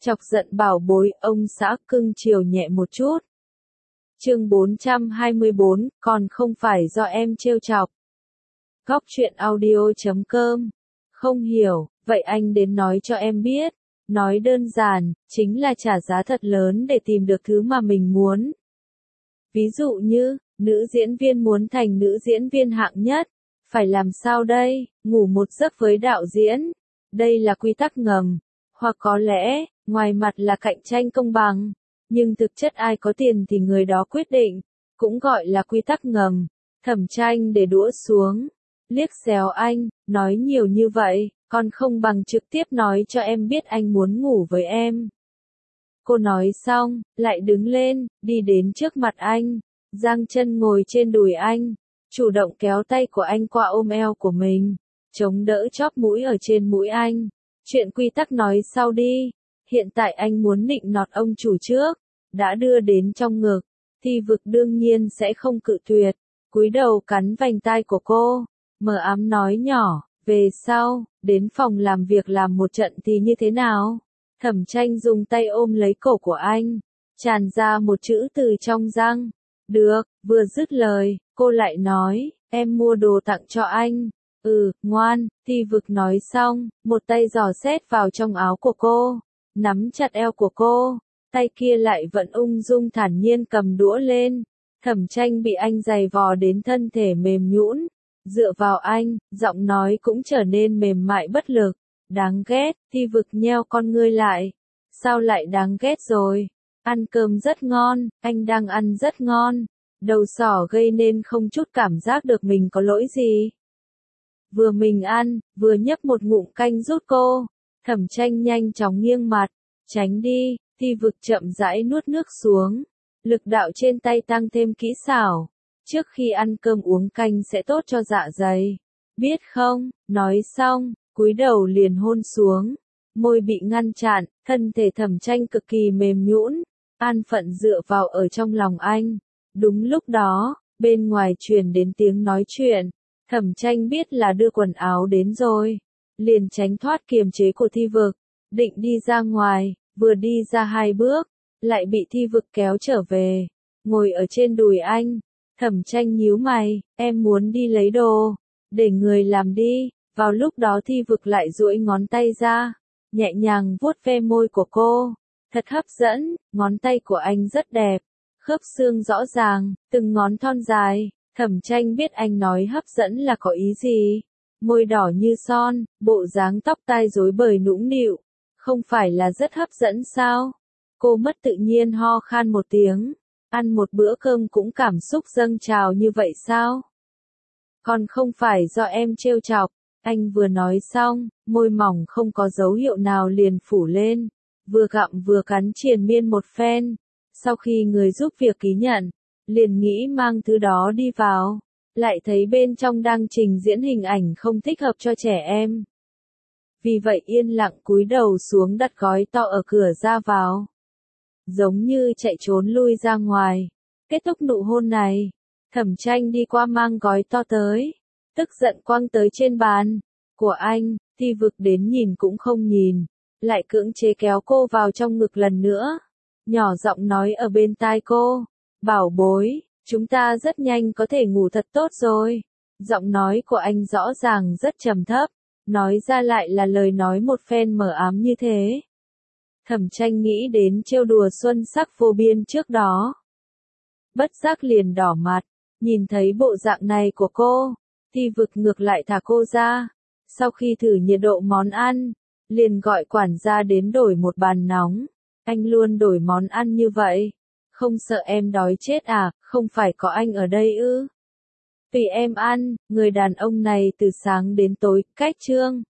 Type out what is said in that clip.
Chọc giận bảo bối, ông xã cưng chiều nhẹ một chút. Chương 424, còn không phải do em trêu chọc. Góc truyện audio.com. Không hiểu, vậy anh đến nói cho em biết. Nói đơn giản, chính là trả giá thật lớn để tìm được thứ mà mình muốn. Ví dụ như, nữ diễn viên muốn thành nữ diễn viên hạng nhất. Phải làm sao đây? Ngủ một giấc với đạo diễn. Đây là quy tắc ngầm. Hoặc có lẽ, ngoài mặt là cạnh tranh công bằng. Nhưng thực chất ai có tiền thì người đó quyết định. Cũng gọi là quy tắc ngầm. Thẩm Tranh để đũa xuống. Liếc xéo anh, nói nhiều như vậy, còn không bằng trực tiếp nói cho em biết anh muốn ngủ với em. Cô nói xong, lại đứng lên, đi đến trước mặt anh. Giang chân ngồi trên đùi anh. Chủ động kéo tay của anh qua ôm eo của mình. Chống đỡ chóp mũi ở trên mũi anh. Chuyện quy tắc nói sau đi. Hiện tại anh muốn nịnh nọt ông chủ trước. Đã đưa đến trong ngực. Thi Vực đương nhiên sẽ không cự tuyệt. Cúi đầu cắn vành tai của cô. Mờ ám nói nhỏ. Về sau, đến phòng làm việc làm một trận thì như thế nào? Thẩm Tranh dùng tay ôm lấy cổ của anh. Tràn ra một chữ từ trong răng. Được, vừa dứt lời, cô lại nói, em mua đồ tặng cho anh. Ngoan, Thi Vực nói xong, một tay dò xét vào trong áo của cô, nắm chặt eo của cô, tay kia lại vẫn ung dung thản nhiên cầm đũa lên. Thẩm Tranh bị anh giày vò đến thân thể mềm nhũn, dựa vào anh, giọng nói cũng trở nên mềm mại bất lực. Đáng ghét, Thi Vực nheo con ngươi lại. Sao lại đáng ghét rồi? Ăn cơm rất ngon, anh đang ăn rất ngon. Đầu sỏ gây nên không chút cảm giác được mình có lỗi gì. Vừa mình ăn, vừa nhấp một ngụm canh rút cô. Thẩm Tranh nhanh chóng nghiêng mặt. Tránh đi, Thi Vực chậm rãi nuốt nước xuống. Lực đạo trên tay tăng thêm kỹ xảo. Trước khi ăn cơm uống canh sẽ tốt cho dạ dày. Biết không, nói xong, cúi đầu liền hôn xuống. Môi bị ngăn chặn, thân thể Thẩm Tranh cực kỳ mềm nhũn, an phận dựa vào ở trong lòng anh. Đúng lúc đó, bên ngoài truyền đến tiếng nói chuyện. Thẩm Tranh biết là đưa quần áo đến rồi. Liền tránh thoát kiềm chế của Thi Vực. Định đi ra ngoài, vừa đi ra 2 bước, lại bị Thi Vực kéo trở về. Ngồi ở trên đùi anh. Thẩm Tranh nhíu mày, em muốn đi lấy đồ. Để người làm đi. Vào lúc đó Thi Vực lại duỗi ngón tay ra. Nhẹ nhàng vuốt ve môi của cô. Thật hấp dẫn, ngón tay của anh rất đẹp. Khớp xương rõ ràng, từng ngón thon dài. Thẩm Tranh biết anh nói hấp dẫn là có ý gì. Môi đỏ như son, bộ dáng tóc tai rối bời nũng nịu. Không phải là rất hấp dẫn sao? Cô mất tự nhiên ho khan một tiếng. Ăn một bữa cơm cũng cảm xúc dâng trào như vậy sao? Còn không phải do em trêu chọc. Anh vừa nói xong, môi mỏng không có dấu hiệu nào liền phủ lên. Vừa gặm vừa cắn triền miên một phen. Sau khi người giúp việc ký nhận, liền nghĩ mang thứ đó đi vào. Lại thấy bên trong đang trình diễn hình ảnh không thích hợp cho trẻ em. Vì vậy yên lặng cúi đầu xuống đặt gói to ở cửa ra vào. Giống như chạy trốn lui ra ngoài. Kết thúc nụ hôn này, Thẩm Tranh đi qua mang gói to tới. Tức giận quăng tới trên bàn của anh. Thi Vực đến nhìn cũng không nhìn. Lại cưỡng chế kéo cô vào trong ngực lần nữa. Nhỏ giọng nói ở bên tai cô. Bảo bối, chúng ta rất nhanh có thể ngủ thật tốt rồi. Giọng nói của anh rõ ràng rất trầm thấp. Nói ra lại là lời nói một phen mờ ám như thế. Thẩm Tranh nghĩ đến trêu đùa xuân sắc vô biên trước đó. Bất giác liền đỏ mặt. Nhìn thấy bộ dạng này của cô. Thi Vực ngược lại thả cô ra. Sau khi thử nhiệt độ món ăn, liền gọi quản gia đến đổi một bàn nóng. Anh luôn đổi món ăn như vậy. Không sợ em đói chết à, không phải có anh ở đây ư? Tùy em ăn, người đàn ông này từ sáng đến tối, cách chương.